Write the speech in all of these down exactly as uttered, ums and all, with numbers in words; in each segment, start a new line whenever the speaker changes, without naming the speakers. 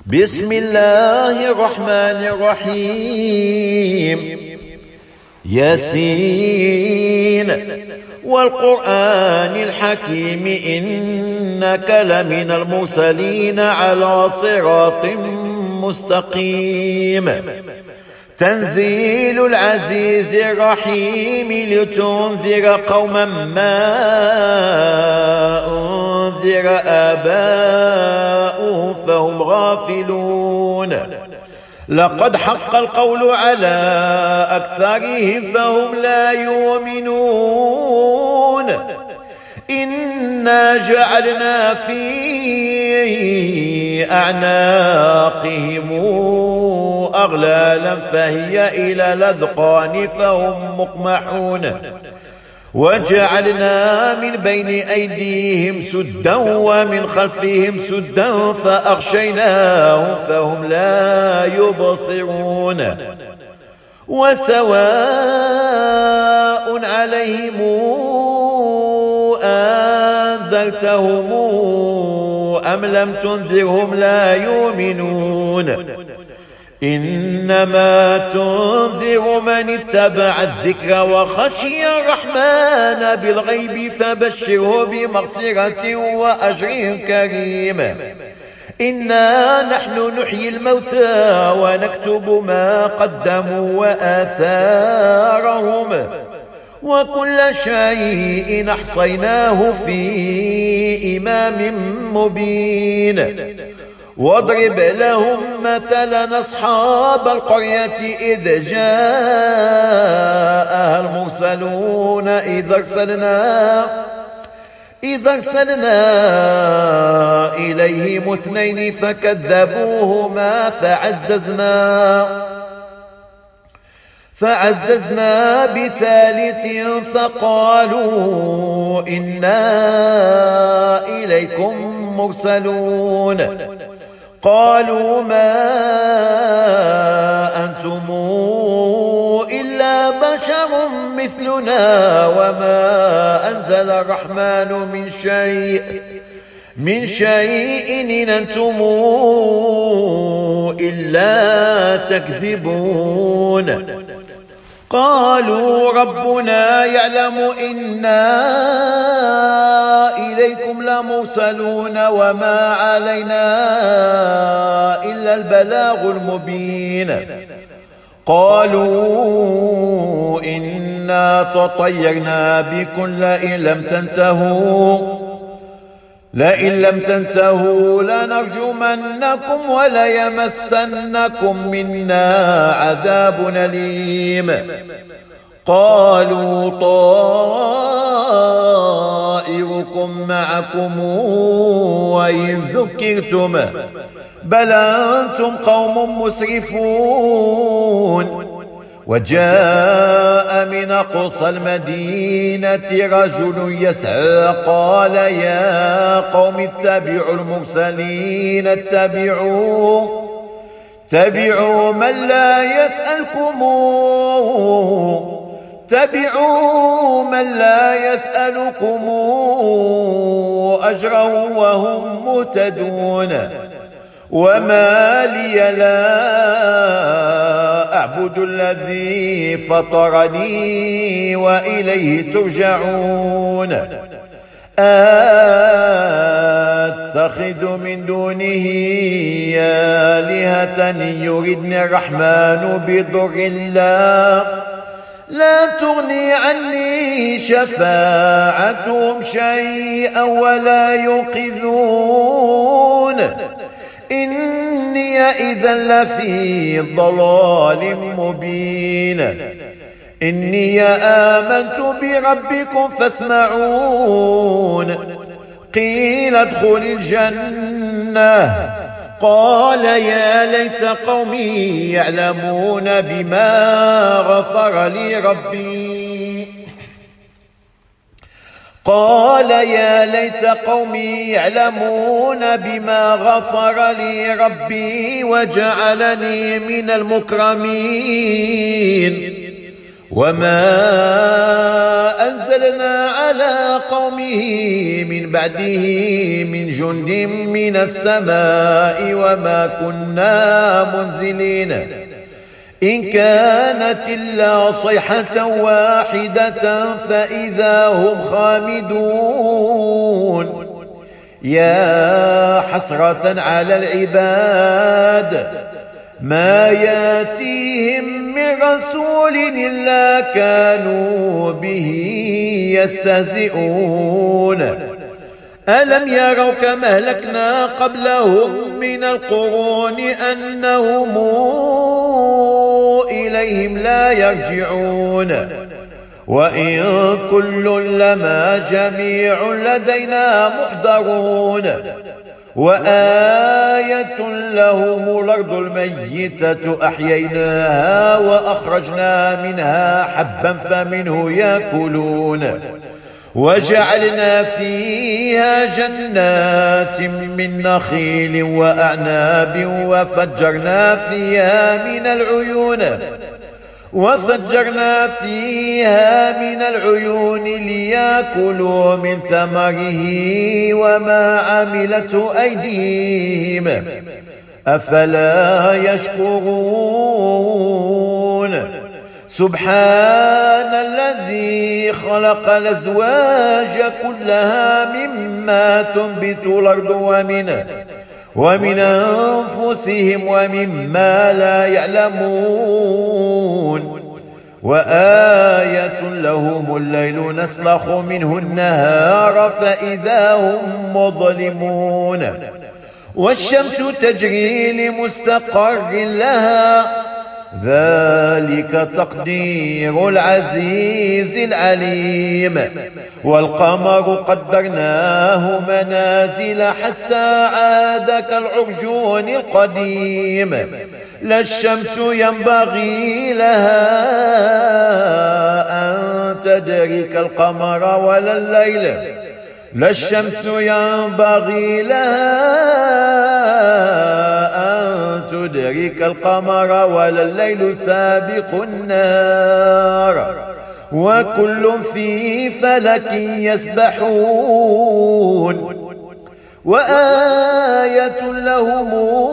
بسم الله الرحمن الرحيم. ياسين والقرآن الحكيم إنك لمن المرسلين على صراط مستقيم. تنزيل العزيز الرحيم لتنذر قوما ما أنذر آباؤهم فهم غافلون. لقد حق القول على أكثرهم فهم لا يؤمنون. إنا جعلنا في أعناقهم أغلالا فهي إلى الأذقان فهم مقمحون. وجعلنا من بين أيديهم سدا ومن خلفهم سدا فأغشيناهم فهم لا يبصرون. وسواء عليهم أنذرتهم أم لم تنذرهم لا يؤمنون. إنما تنذر من اتبع الذكر وخشي الرحمن بالغيب فبشره بمغفرة وأجر كريم. إنا نحن نحيي الموتى ونكتب ما قدموا وآثارهم وكل شيء أحصيناه في إمام مبين. واضرب لهم مثلا أصحاب القرية إذ جاءها المرسلون إذ أرسلنا إذ أرسلنا إليهم اثنين فكذبوهما فعززنا فعززنا بثالث فقالوا إنا إليكم مرسلون. قالوا ما أنتم إلا بشر مثلنا وما أنزل الرحمن من شيء من شيء إن أنتم إلا تكذبون. قالوا ربنا يعلم إنا إليكم لمرسلون وما علينا إلا البلاغ المبين. قالوا إنا تطيرنا بكم لئن لم تنتهوا لئن لم تنتهوا لنرجمنكم وليمسنكم منا عذاب أليم. قالوا طائركم معكم وإن ذكرتم بل أنتم قوم مسرفون. وجاء من أقصى المدينة رجل يسعى قال يا قوم اتبعوا المرسلين اتبعوا اتبعوا من لا يسألكم اتبعوا من لا يسألكم أجرا وهم مهتدون. وما لي لا أعبد الذي فطرني وإليه ترجعون. أتخذ من دونه آلهة يردني الرحمن بضر لا لا تغني عني شفاعتهم شيئا ولا ينقذون. إني إذا لفي ضلال مبين. إني آمنت بربكم فاسمعون. قيل ادخل الجنة. قال يا ليت قومي يعلمون بما غفر لي ربي قال يا ليت قومي يعلمون بما غفر لي ربي وجعلني من المكرمين. وما أنزلنا على قومه من بعده من جند من السماء وما كنا منزلين إن كانت إلا صيحة واحدة فإذا هم خامدون يا حسرة على العباد ما ياتيهم من رسول إلا كانوا به يستهزئون ألم يروا كما أهلكنا قبلهم من القرون أنهم إليهم لا يرجعون وإن كل لما جميع لدينا محضرون وآية لهم الأرض الميتة أحييناها وأخرجنا منها حبا فمنه يأكلون وجعلنا فيها جنات من نخيل وأعناب وفجرنا فيها من العيون وفجرنا فيها من العيون ليأكلوا من ثمره وما عملته أيديهم أفلا يشكرون سبحان الذي خلق الأزواج كلها مما تنبت الأرض ومن ومن أنفسهم ومما لا يعلمون وآية لهم الليل نسلخ منه النهار فإذا هم مظلمون والشمس تجري لمستقر لها ذلك تقدير العزيز العليم والقمر قدرناه منازل حتى عاد كالعرجون القديم لا الشمس ينبغي لها أن تدرك القمر ولا الليل لا الشمس ينبغي لها أن تدرك القمر ولا الليل سابق النهار وكل في فلك يسبحون وآية لهم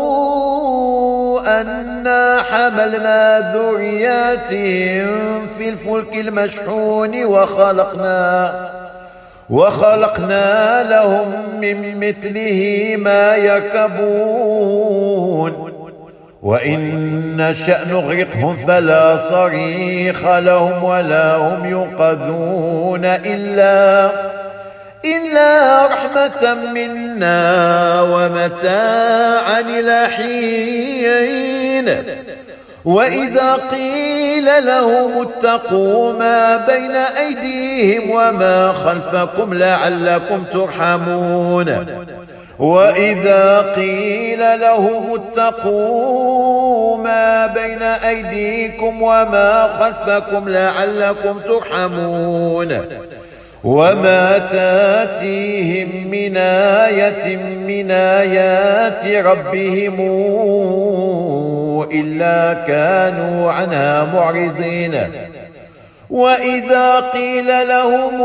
أنا حملنا ذرياتهم في الفلك المشحون وخلقنا وخلقنا لهم من مثله ما يركبون وإن نشأ نغرقهم فلا صريخ لهم ولا هم ينقذون إلا إلا رحمة منا ومتاعا إلى حين وإذا قيل لهم اتقوا ما بين أيديهم وما خلفكم لعلكم ترحمون وإذا قيل لهم اتقوا ما بين أيديكم وما خلفكم لعلكم ترحمون وما تاتيهم من آية من آيات ربهم إلا كانوا عنها معرضين وإذا قيل لهم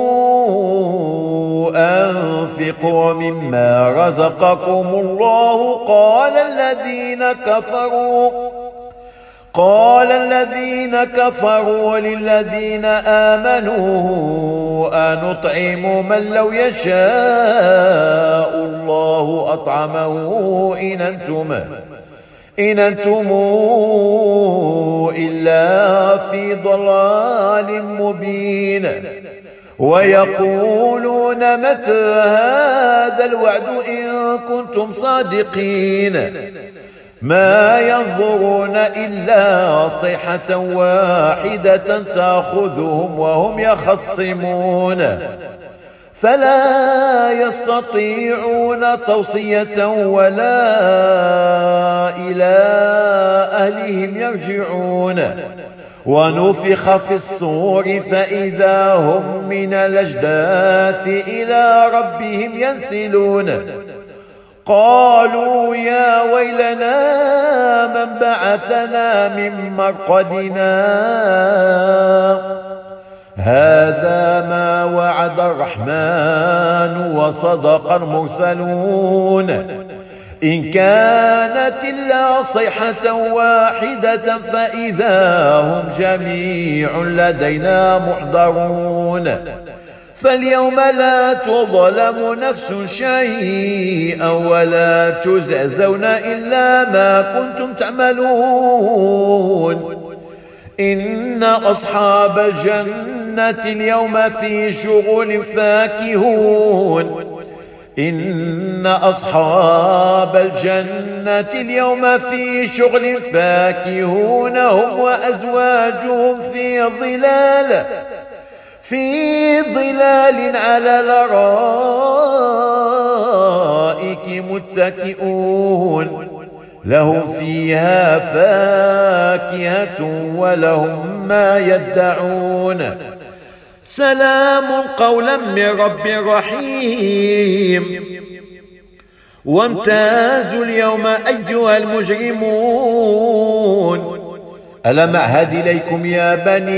أنفقوا مما رزقكم الله قال الذين كفروا قال الذين كفروا للذين آمنوا أنطعم من لو يشاء الله أطعمه إن أنتم إن أنتم إلا في ضلال مبين ويقولون متى هذا الوعد إن كنتم صادقين ما ينظرون إلا صيحة واحدة تأخذهم وهم يخصمون فلا يستطيعون توصية ولا إلى أهلهم يرجعون ونفخ في الصور فإذا هم من الأجداث إلى ربهم ينسلون قالوا يا ويلنا من بعثنا من مرقدنا هذا ما وعد الرحمن وصدق المرسلون إن كانت إلا صيحة واحدة فإذا هم جميع لدينا محضرون فاليوم لا تظلم نفس شيئا ولا تجزون إلا ما كنتم تعملون إن أصحاب الجنة اليوم في شغل فاكهون إن أصحاب الجنة اليوم في شغل فاكهون هم وأزواجهم في ظلال في ظلال على الأرائك متكئون لهم فيها فاكهة ولهم ما يدعون سلام قولا من رب رحيم وامتازوا اليوم أيها المجرمون ألم أعهد إليكم يا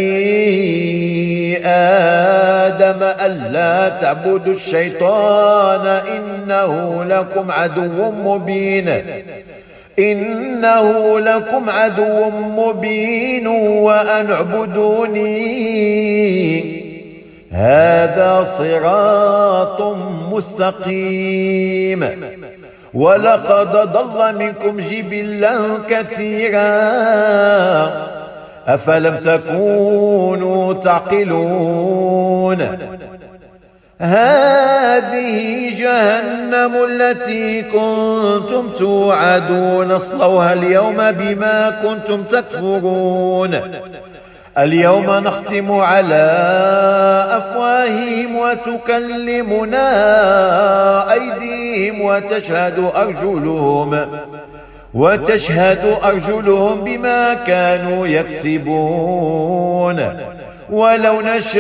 بني آدم ألا تعبدوا الشيطان إنه لكم عدو مبين إنه لكم عدو مبين وأن اعبدوني هذا صراط مستقيم ولقد ضل منكم جبلا كثيرا أفلم تكونوا تعقلون هذه جهنم التي كنتم توعدون اصلوها اليوم بما كنتم تكفرون اليوم نختم على أفواههم وتكلمنا أيديهم وتشهد أرجلهم وتشهد أرجلهم بما كانوا يكسبون ولو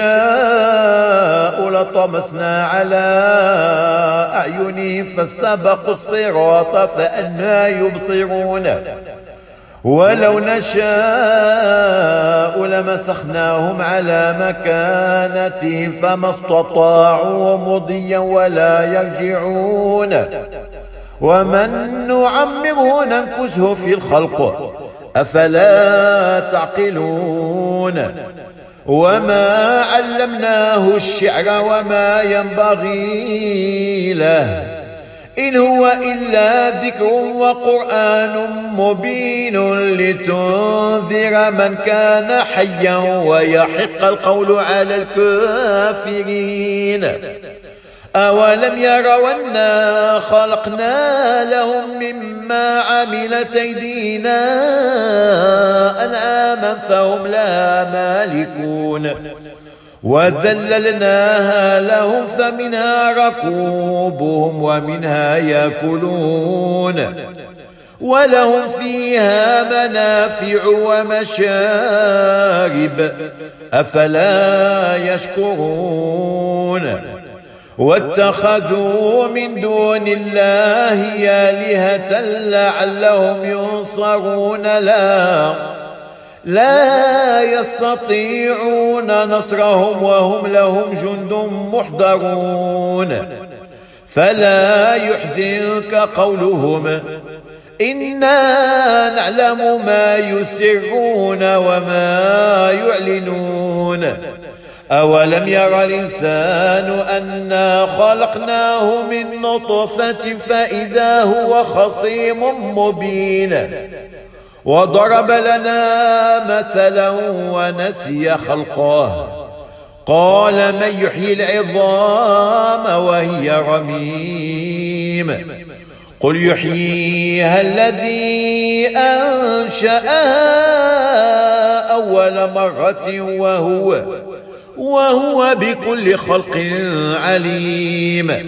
نشاء لطمسنا على أعينهم فاستبقوا الصراط فأنى يبصرون ولو نشاء لمسخناهم على مكانتهم فما استطاعوا مضيا ولا يرجعون ومن نعمره ننكسه في الخلق أفلا تعقلون وما علمناه الشعر وما ينبغي له إن هو إلا ذكر وقرآن مبين لتنذر من كان حيا ويحق القول على الكافرين أولم يروا أنا خلقنا لهم مما عملت أيدينا أنعاما فهم لها مالكون وذللناها لهم فمنها ركوبهم ومنها يأكلون ولهم فيها منافع ومشارب أفلا يشكرون واتخذوا من دون الله آلهة لعلهم ينصرون لا لا يستطيعون نصرهم وهم لهم جند محضرون فلا يحزنك قولهم إنا نعلم ما يسرون وما يعلنون أولم يرى الإنسان أنا خلقناه من نطفة فإذا هو خصيم مبين وضرب لنا مثلا ونسي خلقه قال من يحيي العظام وهي رميم قل يحييها الذي أنشأها أول مرة وهو وهو بكل خلق عليم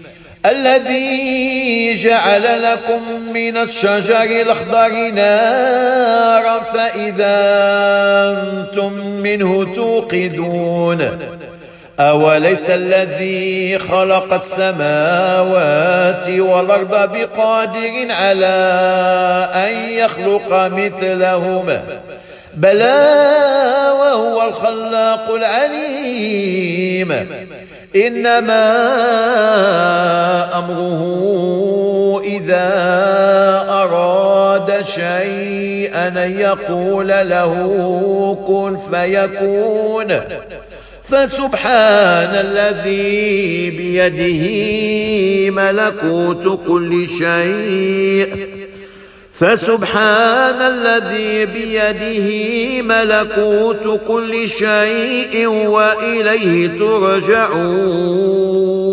الذي جعل لكم من الشجر الأخضر نارا فإذا أنتم منه توقدون أوليس الذي خلق السماوات والأرض بقادر على أن يخلق مثلهم بلى وهو الخلاق العليم إنما أمره إذا أراد شيئا أن يقول له كن فيكون فسبحان الذي بيده ملكوت كل شيء فسبحان الذي بيده ملكوت كل شيء وإليه ترجعون.